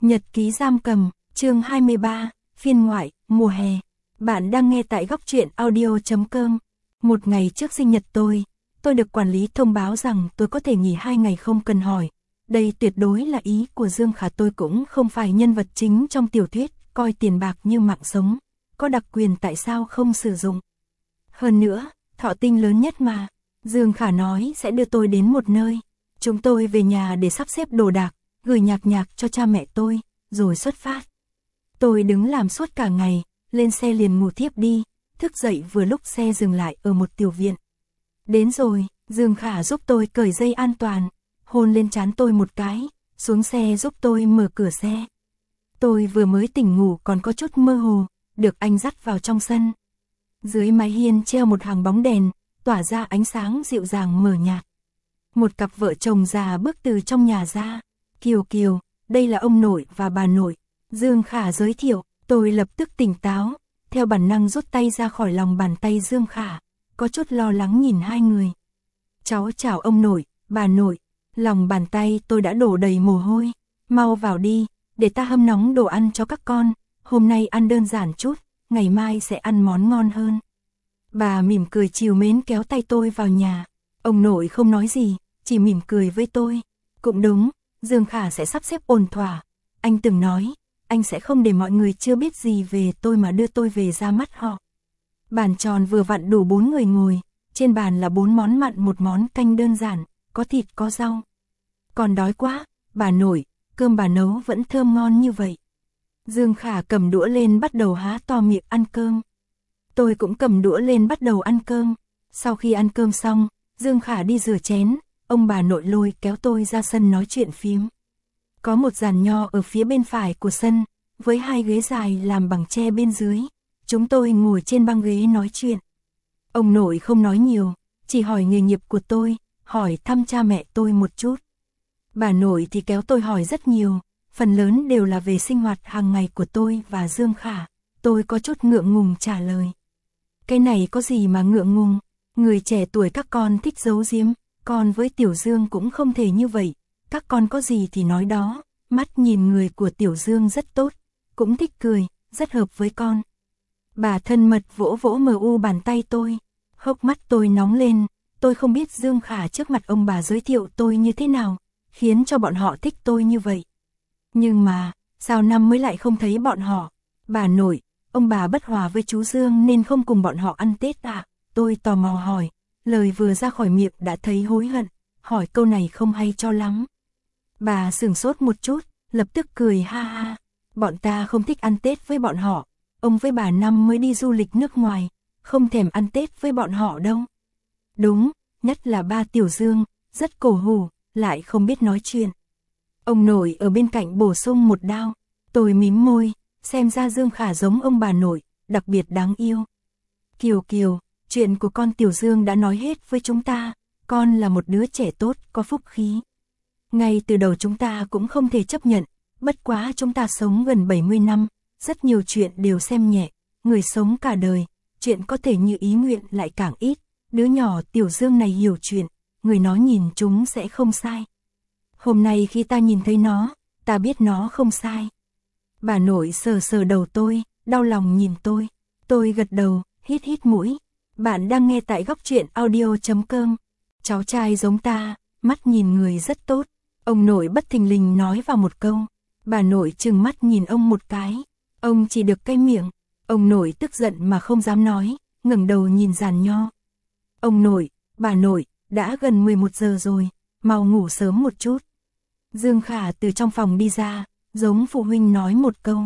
Nhật ký giam cầm, chương 23, phiên ngoại, mùa hè. Bạn đang nghe tại góc truyện audio.com. Một ngày trước sinh nhật tôi được quản lý thông báo rằng tôi có thể nghỉ 2 ngày không cần hỏi. Đây tuyệt đối là ý của Dương Khả, tôi cũng không phải nhân vật chính trong tiểu thuyết, coi tiền bạc như mạng sống. Có đặc quyền tại sao không sử dụng? Hơn nữa, thọ tinh lớn nhất mà. Dương Khả nói sẽ đưa tôi đến một nơi. Chúng tôi về nhà để sắp xếp đồ đạc, gửi nhạc cho cha mẹ tôi, rồi xuất phát. Tôi đứng làm suốt cả ngày, lên xe liền ngủ thiếp đi, thức dậy vừa lúc xe dừng lại ở một tiểu viện. Đến rồi, Dương Khả giúp tôi cởi dây an toàn, hôn lên trán tôi một cái, xuống xe giúp tôi mở cửa xe. Tôi vừa mới tỉnh ngủ còn có chút mơ hồ, được anh dắt vào trong sân. Dưới mái hiên treo một hàng bóng đèn, tỏa ra ánh sáng dịu dàng mờ nhạt. Một cặp vợ chồng già bước từ trong nhà ra. Kiều, đây là ông nội và bà nội. Dương Khả giới thiệu, tôi lập tức tỉnh táo, theo bản năng rút tay ra khỏi lòng bàn tay Dương Khả, có chút lo lắng nhìn hai người. Cháu chào ông nội, bà nội, lòng bàn tay tôi đã đổ đầy mồ hôi. Mau vào đi, để ta hâm nóng đồ ăn cho các con, hôm nay ăn đơn giản chút, ngày mai sẽ ăn món ngon hơn. Bà mỉm cười trìu mến kéo tay tôi vào nhà. Ông nội không nói gì, chỉ mỉm cười với tôi. Cũng đúng, Dương Khả sẽ sắp xếp ổn thỏa. Anh từng nói, anh sẽ không để mọi người chưa biết gì về tôi mà đưa tôi về ra mắt họ. Bàn tròn vừa vặn đủ 4 người ngồi, trên bàn là 4 món mặn, một món canh đơn giản, có thịt có rau. Còn đói quá, bà nội, cơm bà nấu vẫn thơm ngon như vậy. Dương Khả cầm đũa lên bắt đầu há to miệng ăn cơm. Tôi cũng cầm đũa lên bắt đầu ăn cơm. Sau khi ăn cơm xong, Dương Khả đi rửa chén, ông bà nội lôi kéo tôi ra sân nói chuyện phím. Có một giàn nho ở phía bên phải của sân, với 2 ghế dài làm bằng tre bên dưới. Chúng tôi ngồi trên băng ghế nói chuyện. Ông nội không nói nhiều, chỉ hỏi nghề nghiệp của tôi, hỏi thăm cha mẹ tôi một chút. Bà nội thì kéo tôi hỏi rất nhiều, phần lớn đều là về sinh hoạt hàng ngày của tôi và Dương Khả. Tôi có chút ngượng ngùng trả lời. Cái này có gì mà ngượng ngùng, người trẻ tuổi các con thích giấu giếm, con với Tiểu Dương cũng không thể như vậy, các con có gì thì nói đó. Mắt nhìn người của Tiểu Dương rất tốt, cũng thích cười, rất hợp với con. Bà thân mật vỗ vỗ mờ u bàn tay tôi, hốc mắt tôi nóng lên, tôi không biết Dương Khả trước mặt ông bà giới thiệu tôi như thế nào, khiến cho bọn họ thích tôi như vậy. Nhưng mà, sao năm mới lại không thấy bọn họ? Bà nội, ông bà bất hòa với chú Dương nên không cùng bọn họ ăn Tết à? Tôi tò mò hỏi, lời vừa ra khỏi miệng đã thấy hối hận, hỏi câu này không hay cho lắm. Bà sửng sốt một chút, lập tức cười ha ha, bọn ta không thích ăn Tết với bọn họ, ông với bà năm mới đi du lịch nước ngoài, không thèm ăn Tết với bọn họ đâu. Đúng, nhất là ba Tiểu Dương, rất cổ hủ, lại không biết nói chuyện. Ông nội ở bên cạnh bổ sung một đao, tôi mím môi, xem ra Dương Khả giống ông bà nội, đặc biệt đáng yêu. Kiều, chuyện của con Tiểu Dương đã nói hết với chúng ta, con là một đứa trẻ tốt, có phúc khí. Ngay từ đầu chúng ta cũng không thể chấp nhận, bất quá chúng ta sống gần 70 năm, rất nhiều chuyện đều xem nhẹ, người sống cả đời, chuyện có thể như ý nguyện lại càng ít, đứa nhỏ Tiểu Dương này hiểu chuyện, người nó nhìn chúng sẽ không sai. Hôm nay khi ta nhìn thấy nó, ta biết nó không sai. Bà nội sờ đầu tôi, đau lòng nhìn tôi gật đầu, hít mũi. Bạn đang nghe tại góc truyện audio.com. Cháu trai giống ta, mắt nhìn người rất tốt. Ông nội bất thình lình nói vào một câu. Bà nội trừng mắt nhìn ông một cái. Ông chỉ được cay miệng. Ông nội tức giận mà không dám nói, ngẩng đầu nhìn giàn nho. Ông nội, bà nội, đã gần 11 giờ rồi, mau ngủ sớm một chút. Dương Khả từ trong phòng đi ra, giống phụ huynh nói một câu.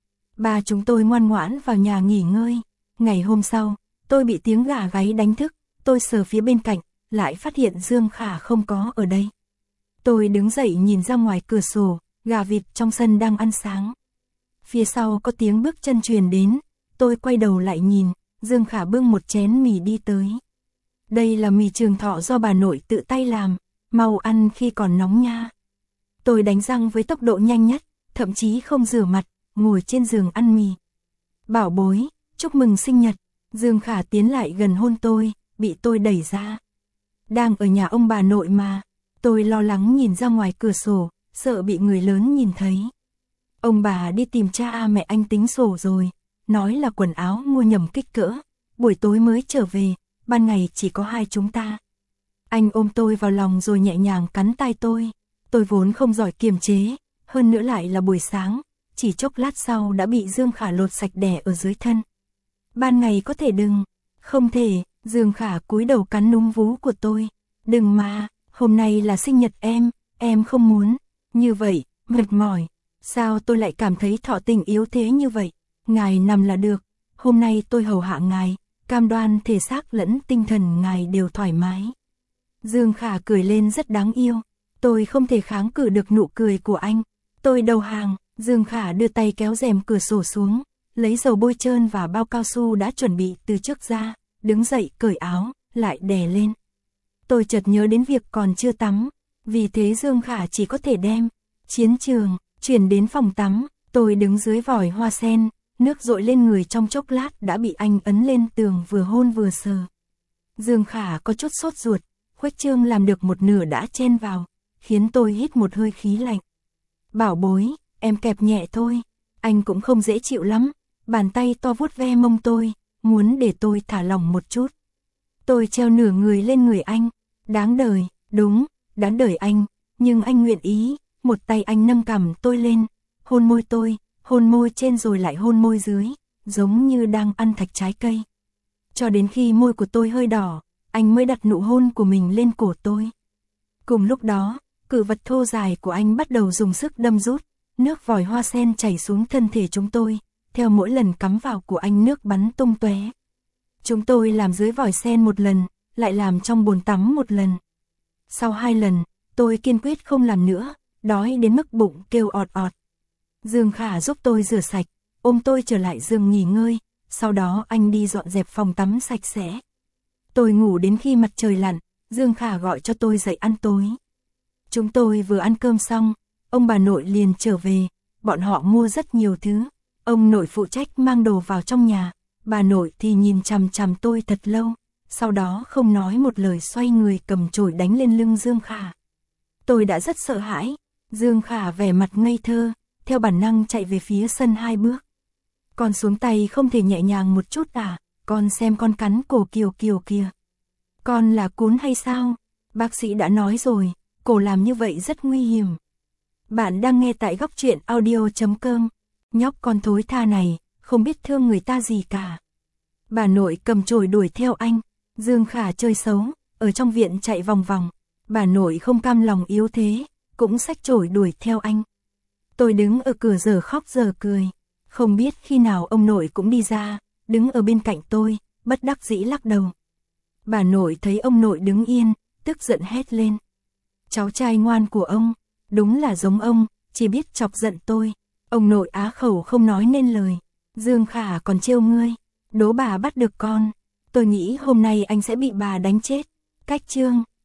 Ba chúng tôi ngoan ngoãn vào nhà nghỉ ngơi. Ngày hôm sau, tôi bị tiếng gà gáy đánh thức, tôi sờ phía bên cạnh, lại phát hiện Dương Khả không có ở đây. Tôi đứng dậy nhìn ra ngoài cửa sổ, gà vịt trong sân đang ăn sáng. Phía sau có tiếng bước chân truyền đến, tôi quay đầu lại nhìn, Dương Khả bưng một chén mì đi tới. Đây là mì Trường Thọ do bà nội tự tay làm, mau ăn khi còn nóng nha. Tôi đánh răng với tốc độ nhanh nhất, thậm chí không rửa mặt, ngồi trên giường ăn mì. Bảo bối, chúc mừng sinh nhật. Dương Khả tiến lại gần hôn tôi, bị tôi đẩy ra. Đang ở nhà ông bà nội mà. Tôi lo lắng nhìn ra ngoài cửa sổ, sợ bị người lớn nhìn thấy. Ông bà đi tìm cha mẹ anh tính sổ rồi, nói là quần áo mua nhầm kích cỡ, buổi tối mới trở về, ban ngày chỉ có hai chúng ta. Anh ôm tôi vào lòng rồi nhẹ nhàng cắn tai tôi vốn không giỏi kiềm chế, hơn nữa lại là buổi sáng, chỉ chốc lát sau đã bị Dương Khả lột sạch đẻ ở dưới thân. Ban ngày có thể đừng, không thể, Dương Khả cúi đầu cắn núm vú của tôi, đừng mà, hôm nay là sinh nhật em không muốn, như vậy, mệt mỏi, sao tôi lại cảm thấy thọ tình yếu thế như vậy, ngài nằm là được, hôm nay tôi hầu hạ ngài, cam đoan thể xác lẫn tinh thần ngài đều thoải mái. Dương Khả cười lên rất đáng yêu, tôi không thể kháng cự được nụ cười của anh, tôi đầu hàng, Dương Khả đưa tay kéo rèm cửa sổ xuống, lấy dầu bôi trơn và bao cao su đã chuẩn bị từ trước ra, đứng dậy cởi áo, lại đè lên. Tôi chợt nhớ đến việc còn chưa tắm, vì thế Dương Khả chỉ có thể đem chiến trường chuyển đến phòng tắm, tôi đứng dưới vòi hoa sen, nước dội lên người trong chốc lát đã bị anh ấn lên tường vừa hôn vừa sờ. Dương Khả có chút sốt ruột, khuếch trương làm được một nửa đã chen vào, khiến tôi hít một hơi khí lạnh. Bảo bối, em kẹp nhẹ thôi, anh cũng không dễ chịu lắm, bàn tay to vuốt ve mông tôi, muốn để tôi thả lỏng một chút. Tôi treo nửa người lên người anh, đáng đời, đúng, đáng đời anh, nhưng anh nguyện ý, một tay anh nâng cằm tôi lên, hôn môi tôi, hôn môi trên rồi lại hôn môi dưới, giống như đang ăn thạch trái cây. Cho đến khi môi của tôi hơi đỏ, anh mới đặt nụ hôn của mình lên cổ tôi. Cùng lúc đó, cự vật thô dài của anh bắt đầu dùng sức đâm rút, nước vòi hoa sen chảy xuống thân thể chúng tôi, theo mỗi lần cắm vào của anh nước bắn tung tóe. Chúng tôi làm dưới vòi sen một lần, lại làm trong bồn tắm một lần. Sau 2 lần, tôi kiên quyết không làm nữa, đói đến mức bụng kêu ọt ọt. Dương Khả giúp tôi rửa sạch, ôm tôi trở lại giường nghỉ ngơi, sau đó anh đi dọn dẹp phòng tắm sạch sẽ. Tôi ngủ đến khi mặt trời lặn, Dương Khả gọi cho tôi dậy ăn tối. Chúng tôi vừa ăn cơm xong, ông bà nội liền trở về, bọn họ mua rất nhiều thứ. Ông nội phụ trách mang đồ vào trong nhà, bà nội thì nhìn chằm chằm tôi thật lâu, sau đó không nói một lời xoay người cầm chổi đánh lên lưng Dương Khả. Tôi đã rất sợ hãi, Dương Khả vẻ mặt ngây thơ, theo bản năng chạy về phía sân 2 bước. Con xuống tay không thể nhẹ nhàng một chút à, con xem con cắn cổ Kiều Kiều kìa. Con là cún hay sao? Bác sĩ đã nói rồi, cổ làm như vậy rất nguy hiểm. Bạn đang nghe tại góc truyện audio.com. Nhóc con thối tha này, không biết thương người ta gì cả. Bà nội cầm chổi đuổi theo anh, Dương Khả chơi xấu, ở trong viện chạy vòng vòng. Bà nội không cam lòng yếu thế, cũng xách chổi đuổi theo anh. Tôi đứng ở cửa giờ khóc giờ cười, không biết khi nào ông nội cũng đi ra, đứng ở bên cạnh tôi, bất đắc dĩ lắc đầu. Bà nội thấy ông nội đứng yên, tức giận hét lên. Cháu trai ngoan của ông, đúng là giống ông, chỉ biết chọc giận tôi. Ông nội á khẩu không nói nên lời. Dương Khả còn trêu ngươi, đố bà bắt được con. Tôi nghĩ hôm nay anh sẽ bị bà đánh chết. Cách chương